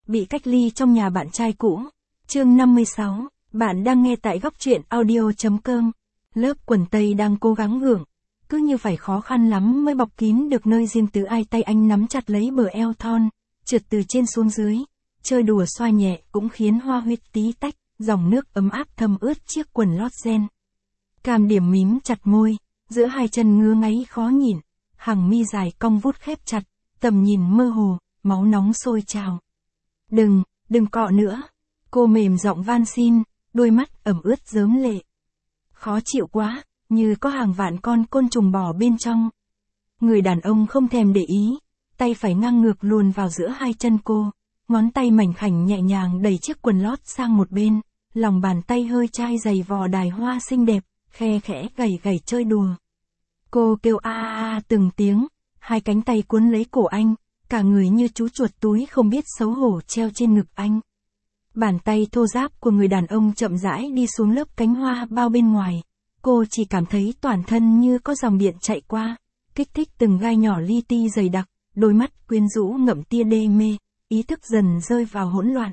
bị cách ly trong nhà bạn trai cũ. Chương 56, bạn đang nghe tại góc truyện audio.com. Lớp quần tây đang cố gắng gượng, cứ như phải khó khăn lắm mới bọc kín được nơi riêng tư ai. Tay anh nắm chặt lấy bờ eo thon, trượt từ trên xuống dưới, chơi đùa xoa nhẹ cũng khiến hoa huyết tí tách, dòng nước ấm áp thấm ướt chiếc quần lót ren. Cam Điểm mím chặt môi, giữa hai chân ngứa ngáy khó nhịn, hàng mi dài cong vút khép chặt, tầm nhìn mơ hồ, máu nóng sôi trào. Đừng cọ nữa. Cô mềm giọng van xin, đôi mắt ẩm ướt rớm lệ. Khó chịu quá, như có hàng vạn con côn trùng bò bên trong. Người đàn ông không thèm để ý, tay phải ngang ngược luồn vào giữa hai chân cô, ngón tay mảnh khảnh nhẹ nhàng đẩy chiếc quần lót sang một bên, lòng bàn tay hơi chai giày vò đài hoa xinh đẹp, khe khẽ gảy chơi đùa. Cô kêu a a từng tiếng, hai cánh tay cuốn lấy cổ anh, cả người như chú chuột túi không biết xấu hổ treo trên ngực anh. Bàn tay thô ráp của người đàn ông chậm rãi đi xuống lớp cánh hoa bao bên ngoài. Cô chỉ cảm thấy toàn thân như có dòng điện chạy qua, kích thích từng gai nhỏ li ti dày đặc, đôi mắt quyến rũ ngậm tia đê mê, ý thức dần rơi vào hỗn loạn.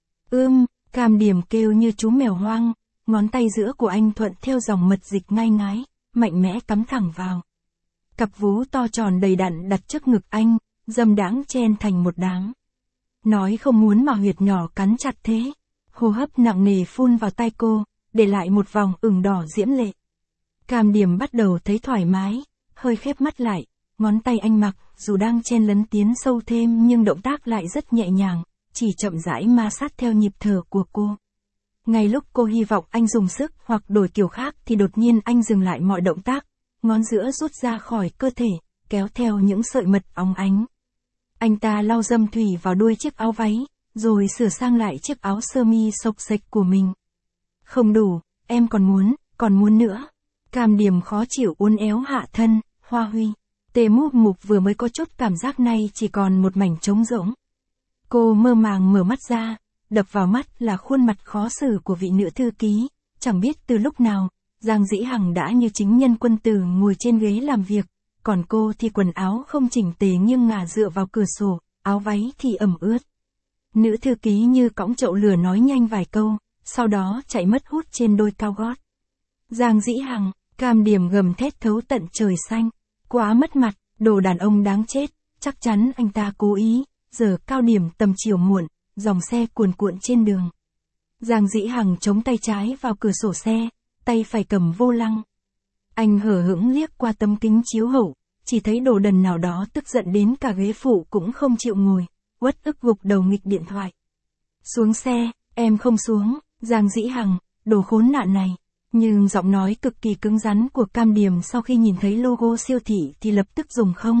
Cam Điểm kêu như chú mèo hoang, ngón tay giữa của anh thuận theo dòng mật dịch ngai ngái, mạnh mẽ cắm thẳng vào. Cặp vú to tròn đầy đặn đặt trước ngực anh, dâm đãng chen thành một đám. Nói không muốn mà huyệt nhỏ cắn chặt thế. Hô hấp nặng nề phun vào tai cô, để lại một vòng ửng đỏ diễm lệ. Cam Điểm bắt đầu thấy thoải mái, hơi khép mắt lại, ngón tay anh mặc, dù đang chen lấn tiến sâu thêm nhưng động tác lại rất nhẹ nhàng, chỉ chậm rãi ma sát theo nhịp thở của cô. Ngay lúc cô hy vọng anh dùng sức hoặc đổi kiểu khác thì đột nhiên anh dừng lại mọi động tác, ngón giữa rút ra khỏi cơ thể, kéo theo những sợi mật óng ánh. Anh ta lau dâm thủy vào đuôi chiếc áo váy, rồi sửa sang lại chiếc áo sơ mi xộc xệch của mình. Không đủ, em còn muốn nữa. Cam Điểm khó chịu uốn éo hạ thân, Hoa Huy. Tề Mục vừa mới có chút cảm giác nay chỉ còn một mảnh trống rỗng. Cô mơ màng mở mắt ra, đập vào mắt là khuôn mặt khó xử của vị nữ thư ký, chẳng biết từ lúc nào, Giang Dĩ Hằng đã như chính nhân quân tử ngồi trên ghế làm việc, còn cô thì quần áo không chỉnh tề nghiêng ngả dựa vào cửa sổ, áo váy thì ẩm ướt. Nữ thư ký như cõng chậu lửa nói nhanh vài câu, sau đó chạy mất hút trên đôi cao gót. Giang Dĩ Hằng, Cam Điểm gầm thét thấu tận trời xanh, quá mất mặt, đồ đàn ông đáng chết, chắc chắn anh ta cố ý. Giờ cao điểm tầm chiều muộn, dòng xe cuồn cuộn trên đường. Giang Dĩ Hằng chống tay trái vào cửa sổ xe, tay phải cầm vô lăng. Anh hở hững liếc qua tấm kính chiếu hậu, chỉ thấy đồ đần nào đó tức giận đến cả ghế phụ cũng không chịu ngồi, uất ức gục đầu nghịch điện thoại. Xuống xe, em không xuống, Giang Dĩ Hằng, đồ khốn nạn này. Nhưng giọng nói cực kỳ cứng rắn của Cam Điểm sau khi nhìn thấy logo siêu thị thì lập tức dùng không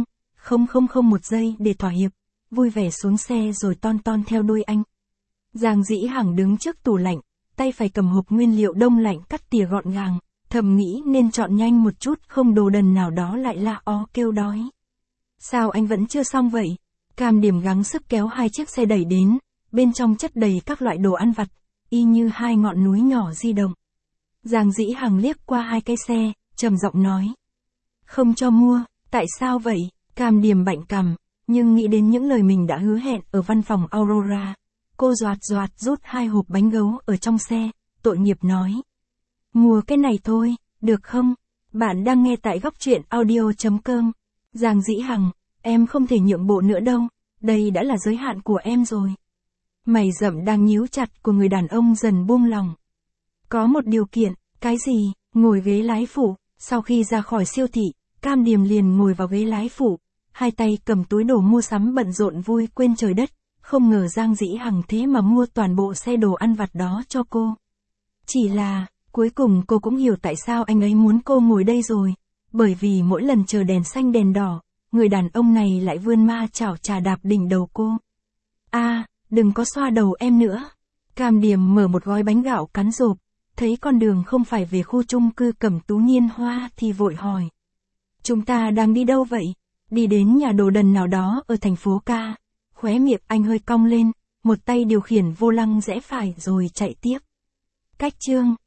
một giây để thỏa hiệp, vui vẻ xuống xe rồi ton theo đuôi anh. Giang Dĩ Hằng đứng trước tủ lạnh, tay phải cầm hộp nguyên liệu đông lạnh cắt tỉa gọn gàng, thầm nghĩ nên chọn nhanh một chút không đồ đần nào đó lại la ó kêu đói. Sao anh vẫn chưa xong vậy? Cam Điểm gắng sức kéo hai chiếc xe đẩy đến, bên trong chất đầy các loại đồ ăn vặt, y như hai ngọn núi nhỏ di động. Giang Dĩ Hằng liếc qua hai cái xe, trầm giọng nói. Không cho mua, tại sao vậy? Cam Điểm bạnh cằm, nhưng nghĩ đến những lời mình đã hứa hẹn ở văn phòng Aurora. Cô doạt rút hai hộp bánh gấu ở trong xe, tội nghiệp nói. Mua cái này thôi, được không? Bạn đang nghe tại góc truyện audio.com. Giang Dĩ Hằng, em không thể nhượng bộ nữa đâu, đây đã là giới hạn của em rồi. Mày rậm đang nhíu chặt của người đàn ông dần buông lòng. Có một điều kiện, cái gì? Ngồi ghế lái phụ. Sau khi ra khỏi siêu thị, Cam Điểm liền ngồi vào ghế lái phụ, hai tay cầm túi đồ mua sắm bận rộn vui quên trời đất, không ngờ Giang Dĩ Hằng thế mà mua toàn bộ xe đồ ăn vặt đó cho cô. Chỉ là, cuối cùng cô cũng hiểu tại sao anh ấy muốn cô ngồi đây rồi, bởi vì mỗi lần chờ đèn xanh đèn đỏ, người đàn ông này lại vươn ma chảo chà đạp đỉnh đầu cô. Đừng có xoa đầu em nữa. Cam Điểm mở một gói bánh gạo cắn rộp, thấy con đường không phải về khu chung cư Cẩm Tú Nhiên Hoa thì vội hỏi. Chúng ta đang đi đâu vậy? Đi đến nhà đồ đần nào đó ở thành phố Ca. Khóe miệng anh hơi cong lên, một tay điều khiển vô lăng rẽ phải rồi chạy tiếp. Cách chương